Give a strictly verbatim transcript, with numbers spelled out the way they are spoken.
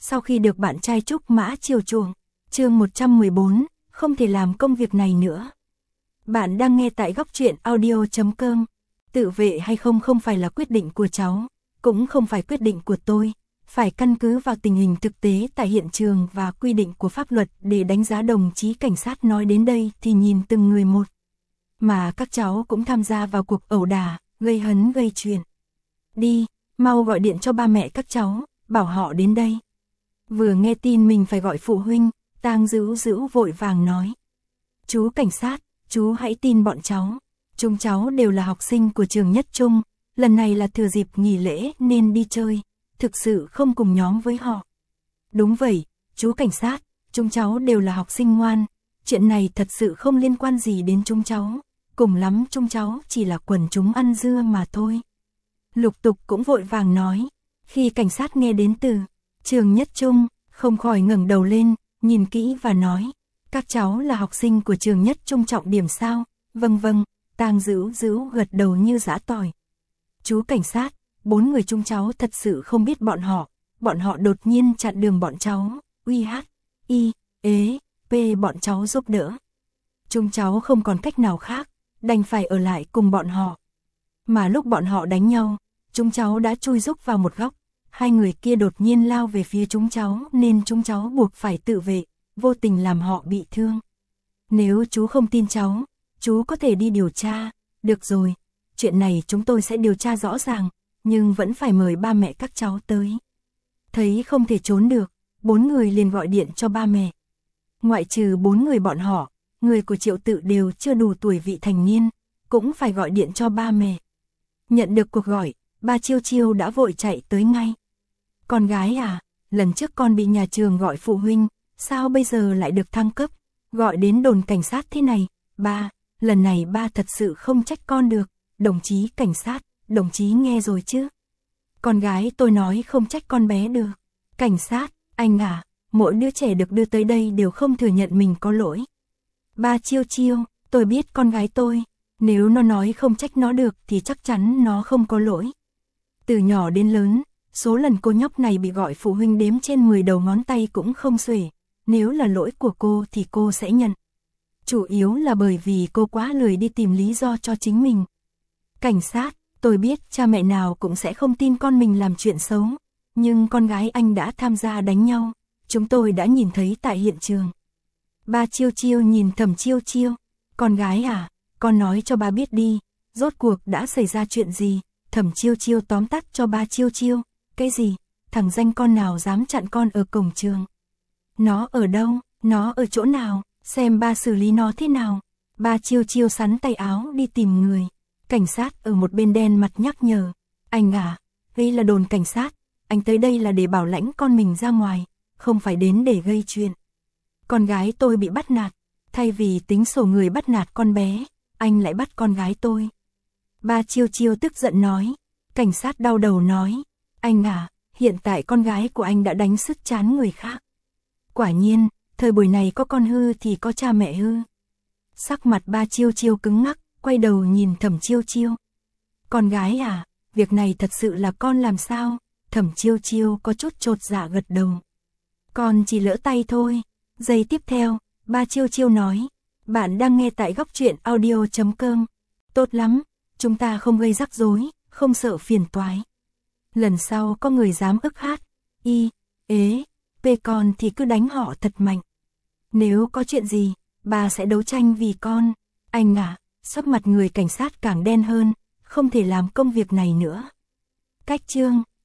sau khi được bạn trai Trúc Mã chiều chuộng. Chương một trăm mười bốn, không thể làm công việc này nữa. Bạn đang nghe tại góc truyện audio chấm com. Tự vệ hay không không phải là quyết định của cháu, cũng không phải quyết định của tôi, phải căn cứ vào tình hình thực tế tại hiện trường và quy định của pháp luật để đánh giá. Đồng chí cảnh sát nói đến đây thì nhìn từng người một. Mà các cháu cũng tham gia vào cuộc ẩu đả, gây hấn gây chuyện. Đi, mau gọi điện cho ba mẹ các cháu, bảo họ đến đây. Vừa nghe tin mình phải gọi phụ huynh, Tang Dữu Dữu vội vàng nói. Chú cảnh sát, chú hãy tin bọn cháu. Chúng cháu đều là học sinh của trường Nhất Trung, lần này là thừa dịp nghỉ lễ nên đi chơi, thực sự không cùng nhóm với họ. Đúng vậy, chú cảnh sát, chúng cháu đều là học sinh ngoan, chuyện này thật sự không liên quan gì đến chúng cháu, cùng lắm chúng cháu chỉ là quần chúng ăn dưa mà thôi. Lục Tục cũng vội vàng nói, khi cảnh sát nghe đến từ trường Nhất Trung, không khỏi ngẩng đầu lên, nhìn kỹ và nói, các cháu là học sinh của trường Nhất Trung trọng điểm sao? Vâng vâng, Tang Dữu Dữu gật đầu như giã tỏi. Chú cảnh sát, bốn người chúng cháu thật sự không biết bọn họ, bọn họ đột nhiên chặn đường bọn cháu, uy hát, y, ế, p bọn cháu giúp đỡ. Chúng cháu không còn cách nào khác, đành phải ở lại cùng bọn họ. Mà lúc bọn họ đánh nhau, chúng cháu đã chui rúc vào một góc, hai người kia đột nhiên lao về phía chúng cháu nên chúng cháu buộc phải tự vệ, vô tình làm họ bị thương. Nếu chú không tin cháu, chú có thể đi điều tra, được rồi, chuyện này chúng tôi sẽ điều tra rõ ràng, nhưng vẫn phải mời ba mẹ các cháu tới. Thấy không thể trốn được, bốn người liền gọi điện cho ba mẹ. Ngoại trừ bốn người bọn họ, người của Triệu Tự đều chưa đủ tuổi vị thành niên, cũng phải gọi điện cho ba mẹ. Nhận được cuộc gọi, ba Chiêu Chiêu đã vội chạy tới ngay. Con gái à, lần trước con bị nhà trường gọi phụ huynh, sao bây giờ lại được thăng cấp, gọi đến đồn cảnh sát thế này? Ba, lần này ba thật sự không trách con được, đồng chí cảnh sát, đồng chí nghe rồi chứ? Con gái tôi nói không trách con bé được. Cảnh sát, anh à, mỗi đứa trẻ được đưa tới đây đều không thừa nhận mình có lỗi. Ba Chiêu Chiêu, tôi biết con gái tôi, nếu nó nói không trách nó được thì chắc chắn nó không có lỗi. Từ nhỏ đến lớn, số lần cô nhóc này bị gọi phụ huynh đếm trên mười đầu ngón tay cũng không xuể, nếu là lỗi của cô thì cô sẽ nhận. Chủ yếu là bởi vì cô quá lười đi tìm lý do cho chính mình. Cảnh sát, tôi biết cha mẹ nào cũng sẽ không tin con mình làm chuyện xấu, nhưng con gái anh đã tham gia đánh nhau, chúng tôi đã nhìn thấy tại hiện trường. Ba Chiêu Chiêu nhìn Thẩm Chiêu Chiêu, con gái à, con nói cho ba biết đi, rốt cuộc đã xảy ra chuyện gì? Thẩm Chiêu Chiêu tóm tắt cho ba Chiêu Chiêu, cái gì? Thằng danh con nào dám chặn con ở cổng trường? Nó ở đâu? Nó ở chỗ nào? Xem ba xử lý nó thế nào? Ba Chiêu Chiêu sắn tay áo đi tìm người. Cảnh sát ở một bên đen mặt nhắc nhở, anh à, đây là đồn cảnh sát, anh tới đây là để bảo lãnh con mình ra ngoài, không phải đến để gây chuyện. Con gái tôi bị bắt nạt, thay vì tính sổ người bắt nạt con bé, anh lại bắt con gái tôi. Ba Chiêu Chiêu tức giận nói, cảnh sát đau đầu nói, anh à, hiện tại con gái của anh đã đánh sứt chán người khác. Quả nhiên, thời buổi này có con hư thì có cha mẹ hư. Sắc mặt ba Chiêu Chiêu cứng ngắc, quay đầu nhìn Thẩm Chiêu Chiêu. Con gái à, việc này thật sự là con làm sao? Thẩm Chiêu Chiêu có chút chột dạ gật đầu. Con chỉ lỡ tay thôi. Giây tiếp theo, ba Chiêu Chiêu nói, bạn đang nghe tại góc truyện audio chấm com. Tốt lắm, chúng ta không gây rắc rối, không sợ phiền toái. Lần sau có người dám ức hát, y, ế, p con thì cứ đánh họ thật mạnh. Nếu có chuyện gì, bà sẽ đấu tranh vì con. Anh à, sắc mặt người cảnh sát càng đen hơn, không thể làm công việc này nữa. Cách chương